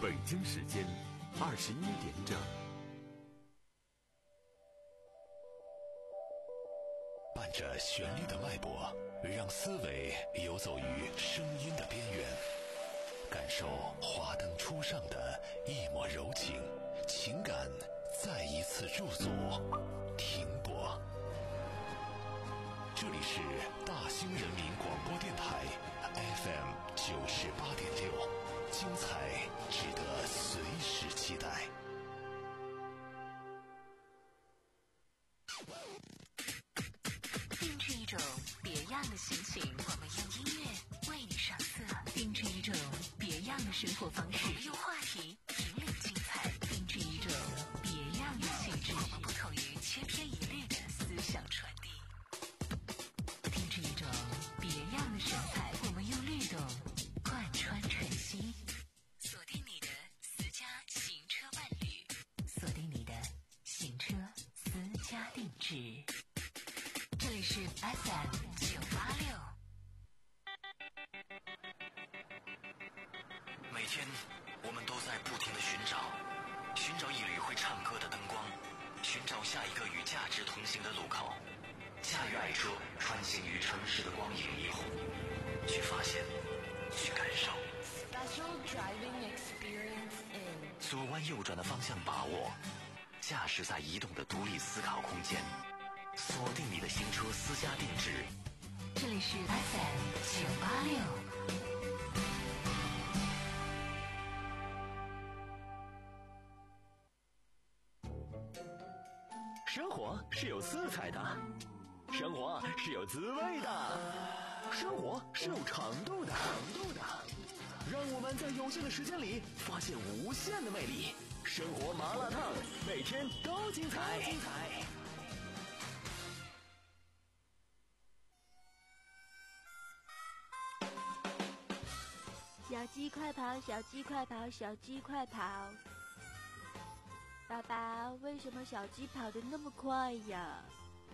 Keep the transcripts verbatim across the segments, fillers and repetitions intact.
北京时间二十一点整。 伴着旋律的脉搏，让思维游走于声音的边缘，感受华灯初上的一抹柔情，情感再一次驻足停泊。这里是大兴人民广播电台 F M 九十八点六，精彩值得随时期待。 定制一种别样的心情，我们用音乐为你上色；定制一种别样的生活方式，我们用话题引领精彩；定制一种别样的气质，我们不同于千篇一律的思想传递；定制一种别样的神采，我们用律动贯穿晨曦。锁定你的私家行车伴侣，锁定你的行车私家定制。这里是 F M 九八六。 每天我们都在不停地寻找，寻找一缕会唱歌的灯光，寻找下一个与价值同行的路口，驾驭爱车穿行于城市的光影霓虹，去发现，去感受。 Special driving experience in 左弯右转的方向把握，驾驶在移动的独立思考空间，锁定你的新车私家定制。 这里是 F M 九八六。 生活是有色彩的，生活是有滋味的，生活是有长度的，长度的。让我们在有限的时间里发现无限的魅力。生活麻辣烫，每天都精彩。精彩。 小鸡快跑，小鸡快跑，小鸡快跑！爸爸，为什么小鸡跑得那么快呀？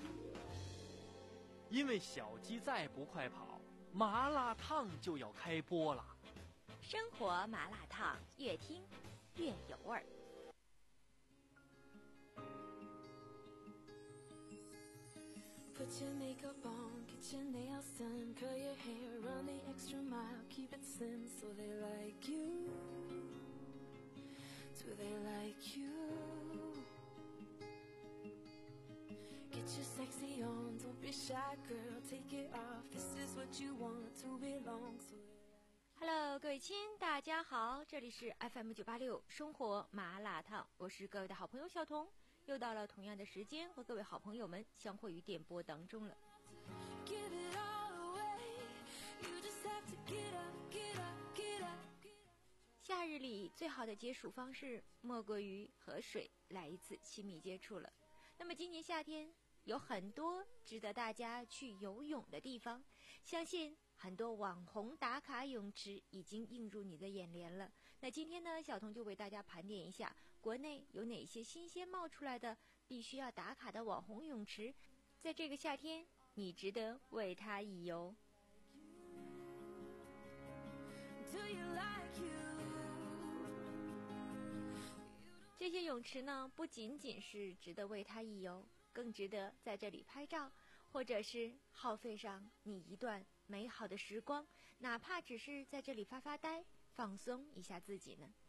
因为小鸡再不快跑，麻辣烫就要开播了。 生活麻辣烫，越听越有味儿。 Put your makeup on, get your nails done, curl your hair, run the extra mile, keep it slim so they like you. Do they like you? Get your sexy on, don't be shy girl, take it off, this is what you want to belong to. Hello， 各位亲，大家好，这里是 F M 九八六生活麻辣烫，我是各位的好朋友小彤，又到了同样的时间和各位好朋友们相会于电波当中了。夏日里最好的解暑方式莫过于和水来一次亲密接触了。那么今年夏天有很多值得大家去游泳的地方，相信很多网红打卡泳池已经映入你的眼帘了。那今天呢，小彤就为大家盘点一下国内有哪些新鲜冒出来的必须要打卡的网红泳池，在这个夏天你值得为它一游。这些泳池呢，不仅仅是值得为它一游，更值得在这里拍照，或者是耗费上你一段美好的时光，哪怕只是在这里发发呆，放松一下自己呢。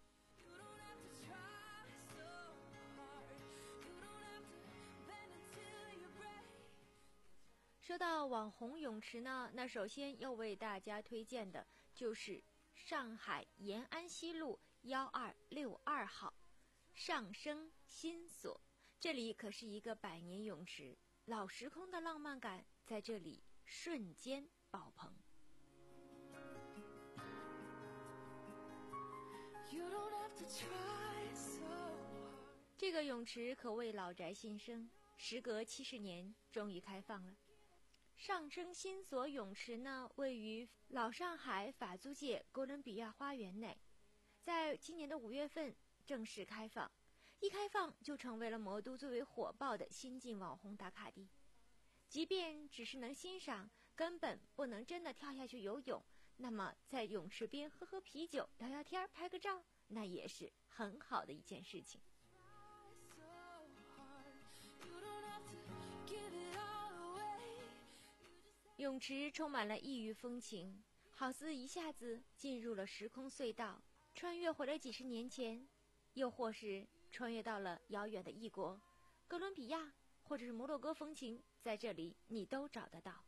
说到网红泳池呢，那首先要为大家推荐的就是上海延安西路一二六二号上升新所，这里可是一个百年泳池，老时空的浪漫感在这里瞬间爆棚。这个泳池可谓老宅新生，时隔七十年终于开放了。上升新所泳池呢，位于老上海法租界哥伦比亚花园内，在今年的五月份正式开放，一开放就成为了魔都最为火爆的新晋网红打卡地。即便只是能欣赏，根本不能真的跳下去游泳， 那么在泳池边喝喝啤酒、聊聊天、拍个照，那也是很好的一件事情。泳池充满了异域风情，好似一下子进入了时空隧道，穿越回了几十年前，又或是穿越到了遥远的异国，哥伦比亚或者是摩洛哥风情，在这里你都找得到。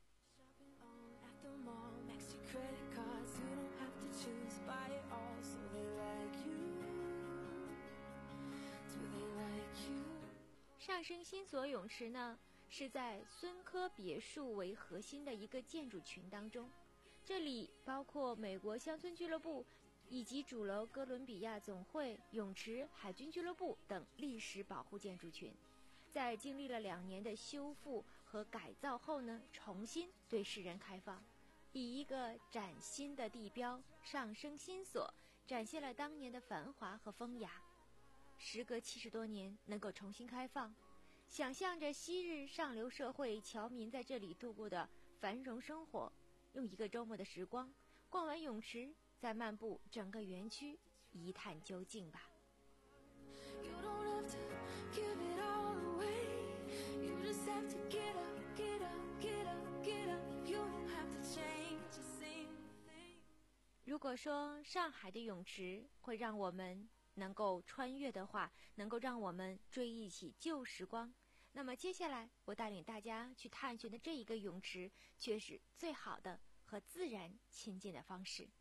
上升新所泳池呢，是在孙科别墅为核心的一个建筑群当中，这里包括美国乡村俱乐部以及主楼哥伦比亚总会、泳池、海军俱乐部等历史保护建筑群。在经历了两年的修复和改造后呢，重新对世人开放，以一个崭新的地标上升新所，展现了当年的繁华和风雅。时隔七十多年能够重新开放，想象着昔日上流社会侨民在这里度过的繁荣生活，用一个周末的时光逛完泳池，再漫步整个园区，一探究竟吧。如果说上海的泳池会让我们能够穿越的话，能够让我们追忆起旧时光，那么接下来我带领大家去探寻的这一个泳池，却是最好的和自然亲近的方式。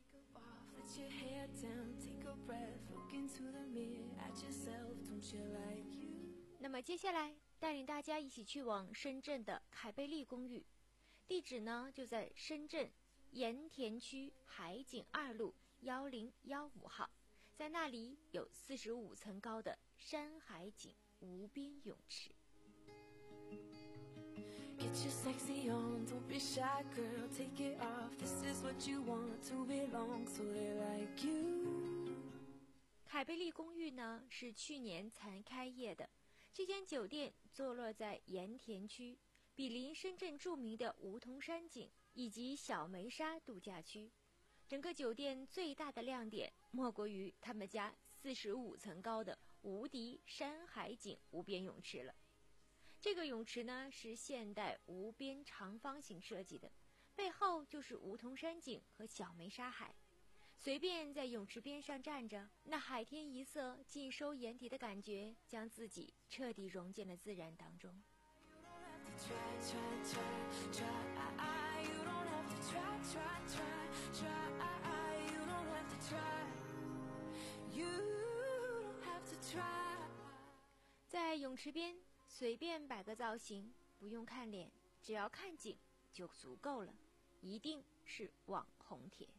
那么接下来带领大家一起去往深圳的凯贝利公寓，地址呢就在深圳盐田区海景二路幺零幺五号，在那里有四十五层高的山海景无边泳池。Get your sexy on, don't be shy, girl, take it off. This is what you want to belong, so they like you. 凯贝利公寓呢是去年才开业的，这间酒店坐落在盐田区，毗邻深圳著名的梧桐山景以及小梅沙度假区。整个酒店最大的亮点莫过于他们家四十五层高的无敌山海景无边泳池了。这个泳池呢是现代无边长方形设计的，背后就是梧桐山景和小梅沙海。随便在泳池边上站着，那海天一色尽收眼底的感觉，将自己彻底融进了自然当中。在泳池边随便摆个造型，不用看脸，只要看景就足够了，一定是网红帖。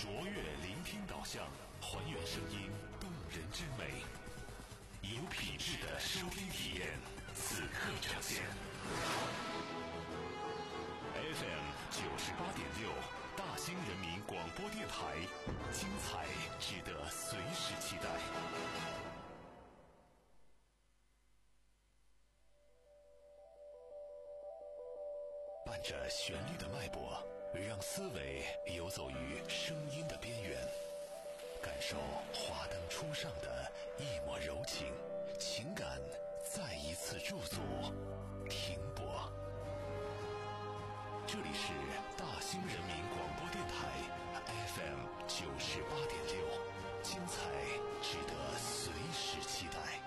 卓越聆听导向，还原声音动人之美，有品质的收听体验，此刻呈现。F M 九十八点六，大兴人民广播电台，精彩值得随时期待。伴着旋律的脉搏，让思维游走于声音的边缘，感受华灯初上的一抹柔情，情感再一次驻足停泊。这里是大兴人民广播电台 F M 九十八点六，精彩值得随时期待。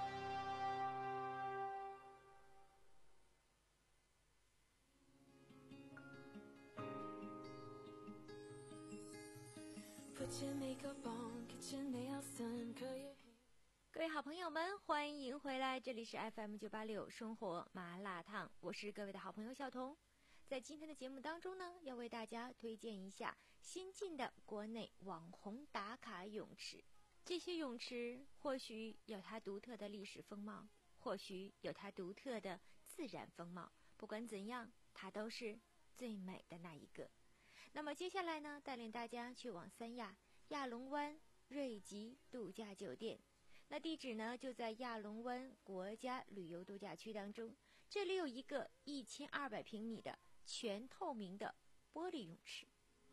各位好朋友们，欢迎回来，这里是 F M 九八六生活麻辣烫，我是各位的好朋友小彤。在今天的节目当中呢，要为大家推荐一下新进的国内网红打卡泳池。这些泳池或许有它独特的历史风貌，或许有它独特的自然风貌，不管怎样，它都是最美的那一个。那么接下来呢，带领大家去往三亚亚龙湾瑞吉度假酒店。那地址呢就在亚龙湾国家旅游度假区当中，这里有一个一千二百平米的全透明的玻璃泳池。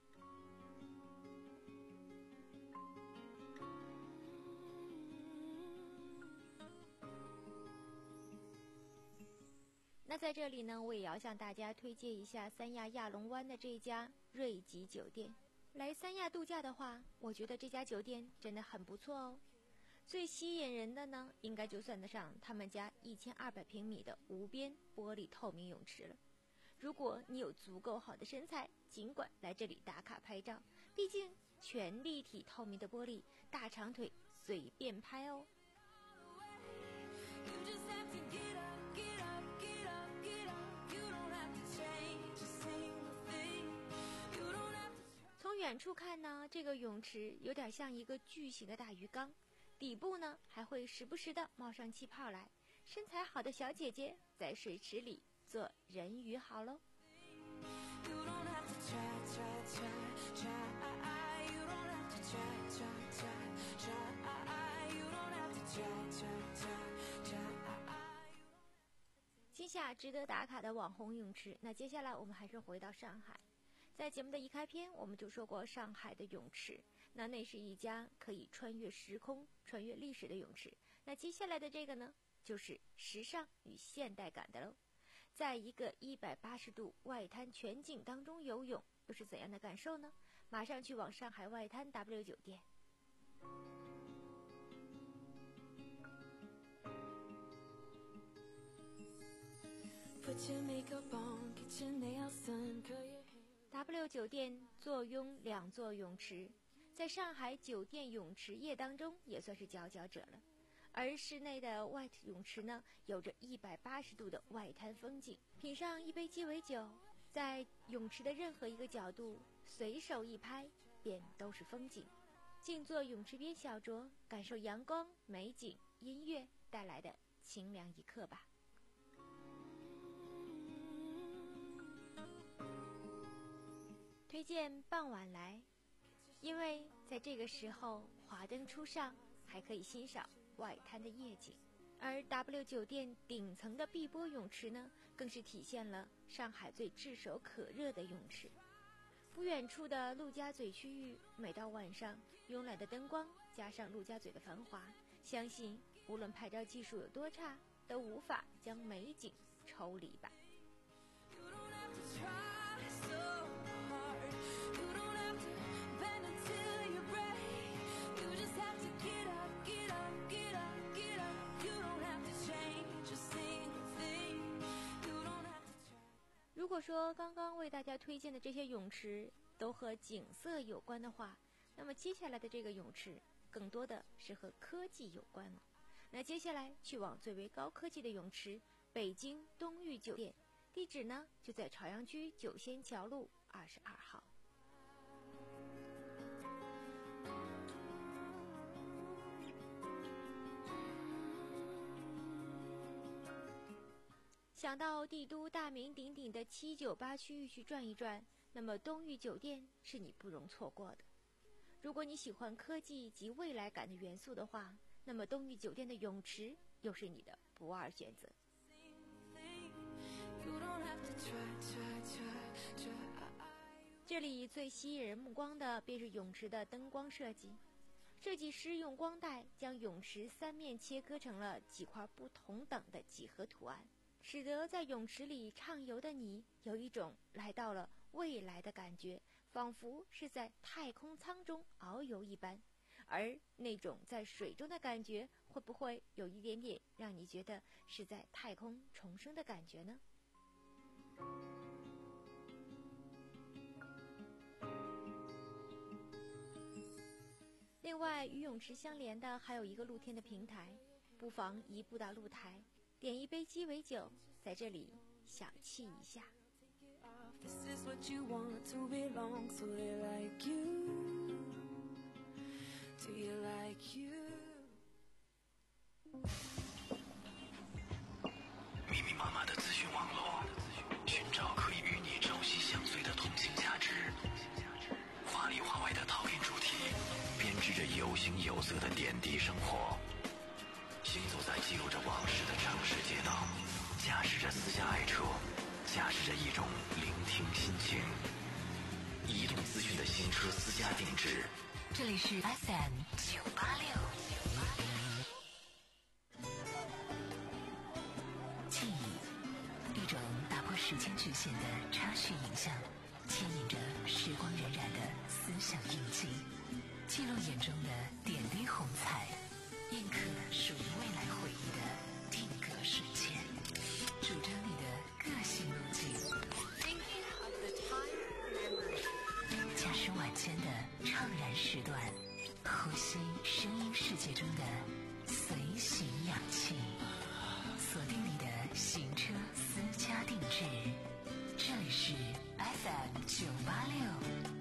那在这里呢，我也要向大家推荐一下三亚亚龙湾的这家瑞吉酒店。来三亚度假的话，我觉得这家酒店真的很不错哦。最吸引人的呢，应该就算得上他们家一千二百平米的无边玻璃透明泳池了。如果你有足够好的身材，尽管来这里打卡拍照，毕竟全立体透明的玻璃，大长腿随便拍哦。从远处看呢，这个泳池有点像一个巨型的大鱼缸，底部呢还会时不时的冒上气泡来。身材好的小姐姐在水池里做人鱼好喽。今夏值得打卡的网红泳池，那接下来我们还是回到上海。在节目的一开篇，我们就说过上海的泳池，那那是一家可以穿越时空、穿越历史的泳池。那接下来的这个呢，就是时尚与现代感的喽。在一个一百八十度外滩全景当中游泳，又是怎样的感受呢？马上去往上海外滩 W 酒店。W 酒店坐拥两座泳池，在上海酒店泳池业当中也算是佼佼者了。而室内的外泳池呢，有着一百八十度的外滩风景，品上一杯鸡尾酒，在泳池的任何一个角度随手一拍，便都是风景。静坐泳池边小酌，感受阳光、美景、音乐带来的清凉一刻吧。推荐傍晚来，因为在这个时候华灯初上，还可以欣赏外滩的夜景。而 W 酒店顶层的碧波泳池呢，更是体现了上海最炙手可热的泳池。不远处的陆家嘴区域，每到晚上，慵懒的灯光加上陆家嘴的繁华，相信无论拍照技术有多差，都无法将美景抽离吧。如果说刚刚为大家推荐的这些泳池都和景色有关的话，那么接下来的这个泳池更多的是和科技有关了。那接下来去往最为高科技的泳池北京东域酒店，地址呢就在朝阳区九仙桥路二十二号。 想到帝都大名鼎鼎的七九八区域去转一转，那么东域酒店是你不容错过的。如果你喜欢科技及未来感的元素的话，那么东域酒店的泳池又是你的不二选择。这里最吸引人目光的便是泳池的灯光设计，设计师用光带将泳池三面切割成了几块不同等的几何图案，使得在泳池里畅游的你有一种来到了未来的感觉，仿佛是在太空舱中遨游一般。而那种在水中的感觉，会不会有一点点让你觉得是在太空重生的感觉呢？另外，与泳池相连的还有一个露天的平台，不妨移步到露台，点一杯鸡尾酒，在这里小憩一下。 This is what you want to belong, so they like you. Do you like you? 密密麻麻的资讯网络，寻找可以与你朝夕相随的同性价值。华里华外的套印主题，编织着有形有色的点滴生活。行走在记录着往事的城市街道，驾驶着私家爱车，驾驶着一种聆听心情。移动资讯的新车私家定制。 这里是 F M 九八六。记忆，一种打破时间局限的插叙影像，牵引着时光荏苒的思想印记，记录眼中的点滴红彩，印刻属于未来回忆的定格瞬间，主张你的个性路径。驾驶晚间的怅然时段，呼吸声音世界中的随行氧气，锁定你的行车私家定制。这里是 F M 九八六。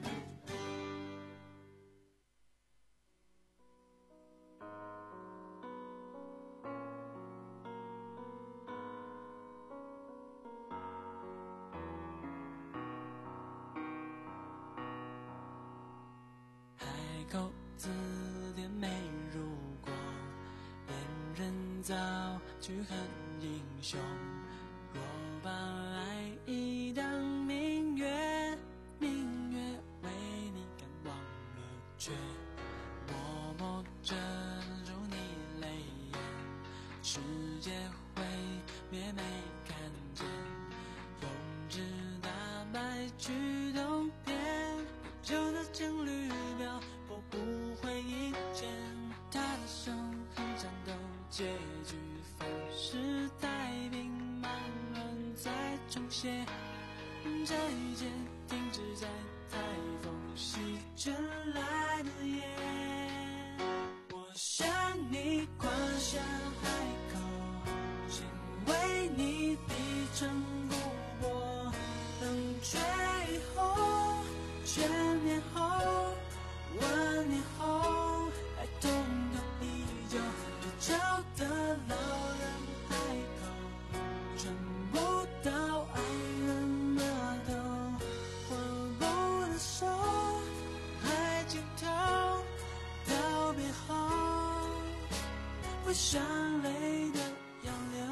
口字典没如果，恋人早去恨英雄。若把爱意当明月，明月为你感忘了却默默遮住你泪眼，世界毁灭没看见，用纸大白去东边，就那情侣表不会一见，他的手很颤抖，结局反是太平，慢慢再重写，这一切停止在台风席卷来的夜。我想你跨下海口，心为你低沉不过，等吹后，千年后，万年后，还痛得依旧，就找的老人海口，穿不到爱人额头，握不的手，海尽头，道别后，会伤泪的洋流。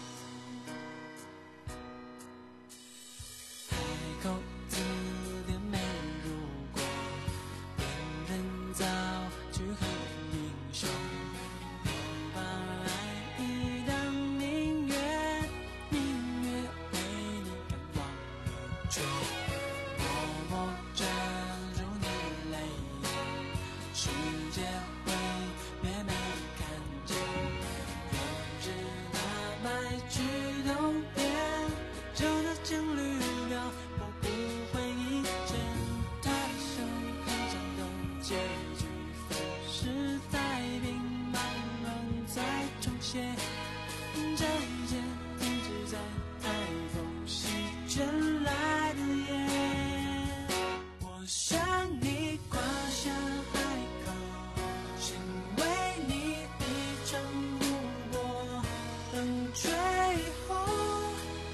海口字典没如果，恋人早去恨英雄。我把爱意当明月，明月为你感忘了却默默遮住你泪眼，世界毁灭没看见，用纸大白去东边，就那情侣表我不会一见，他的手很颤抖，结局反是太平，慢慢再重写，这一切停止在台风席卷来的夜。我想你跨下海口，心为你低沉不过，等吹后，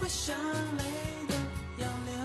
会像泪的洋流。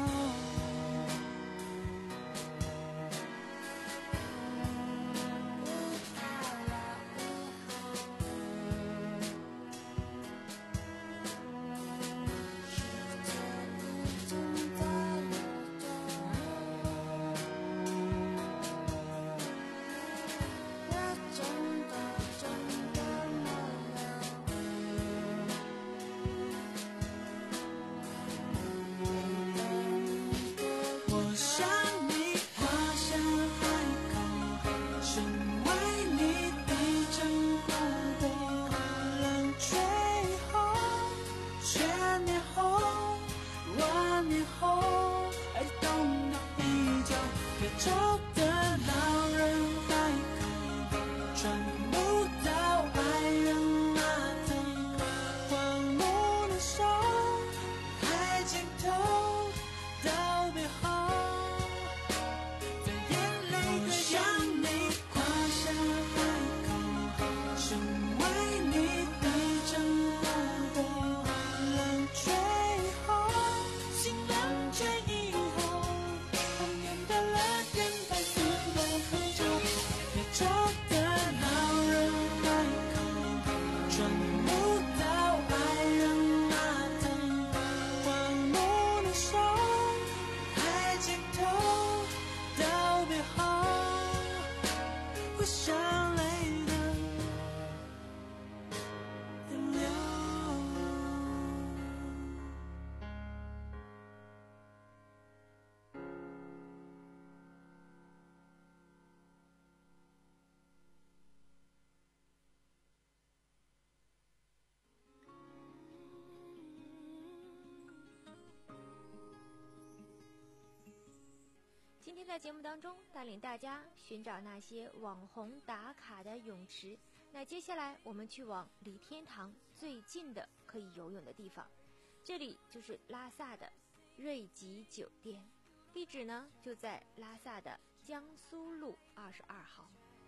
今天在节目当中带领大家寻找那些网红打卡的泳池，那接下来我们去往离天堂最近的可以游泳的地方，这里就是拉萨的瑞吉酒店，地址呢就在拉萨的江苏路二十二号。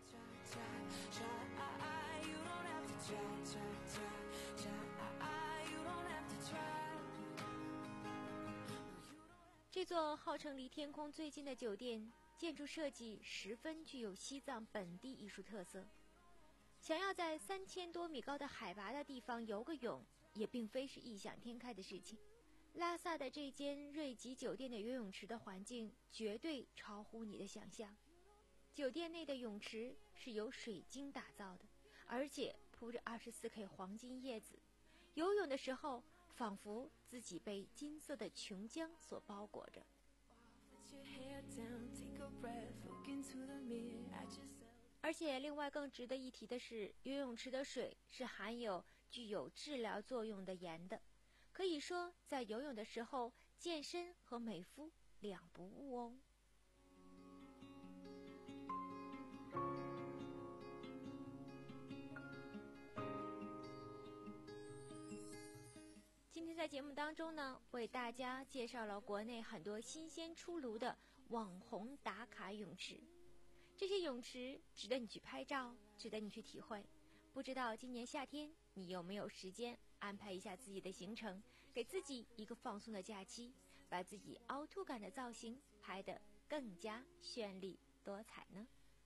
这座号称离天空最近的酒店，建筑设计十分具有西藏本地艺术特色。想要在三千多米高的海拔的地方游个泳，也并非是异想天开的事情。拉萨的这间瑞吉酒店的游泳池的环境绝对超乎你的想象。酒店内的泳池是由水晶打造的，而且铺着 二十四 K 黄金叶子，游泳的时候仿佛自己被金色的琼浆所包裹着。而且另外更值得一提的是，游泳池的水是含有具有治疗作用的盐的，可以说在游泳的时候健身和美肤两不误哦。今天在节目当中呢，为大家介绍了国内很多新鲜出炉的网红打卡泳池。这些泳池值得你去拍照，值得你去体会。不知道今年夏天你有没有时间安排一下自己的行程，给自己一个放松的假期，把自己凹凸感的造型拍得更加绚丽多彩呢？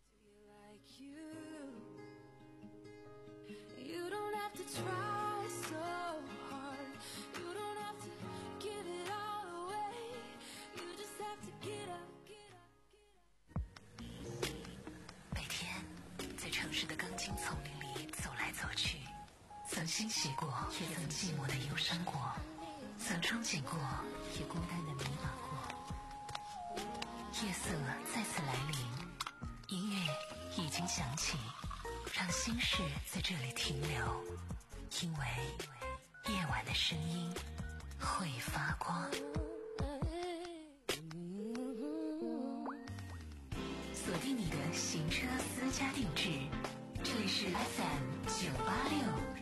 You don't have to try so hard. You don't have to give it all away. You just have to get up, get up, get up. 每天在城市的钢筋丛林里走来走去，曾欣喜过，也曾寂寞的忧伤过，曾憧憬过，也孤单的迷茫过。夜色再次来临，音乐已经响起，让心事在这里停留，因为夜晚的声音会发光。锁定你的行车私家定制，这里是 F M 九八六。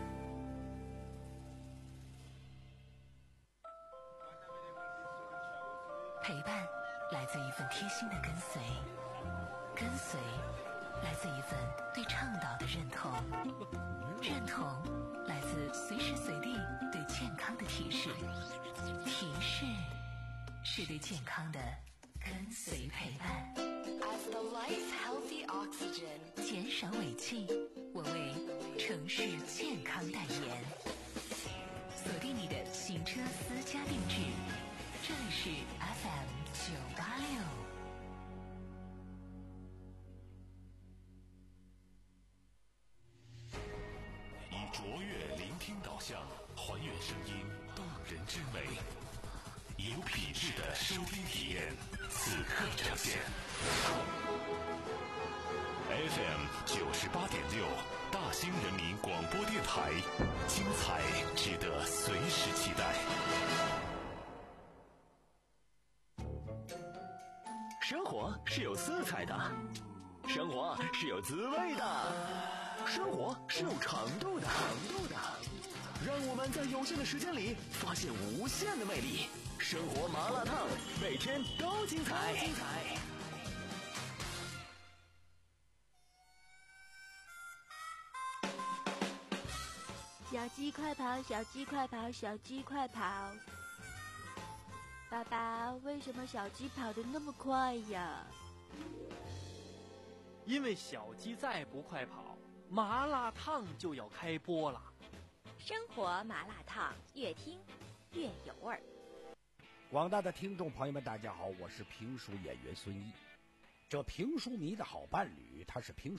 陪伴来自一份贴心的跟随，跟随来自一份对倡导的认同，认同来自随时随地对健康的提示。提示是对健康的跟随陪伴。As the life healthy oxygen， 减少尾气，我为城市健康代言。锁定你的行车私家定制，这里是 F M 九八六。 以卓越聆听导向，还原声音动人之美，有品质的收听体验，此刻呈现。F M 九十八点六，大兴人民广播电台，精彩值得随时期待。 生活是有色彩的，生活是有滋味的，生活是有长度的，长度的。让我们在有限的时间里发现无限的魅力。生活麻辣烫，每天都精彩。精彩。 小鸡快跑，小鸡快跑，小鸡快跑！爸爸，为什么小鸡跑得那么快呀？ 因为小鸡再不快跑，麻辣烫就要开播了。 生活麻辣烫，越听越有味儿。 广大的听众朋友们，大家好，我是评书演员孙毅。这评书迷的好伴侣，他是评书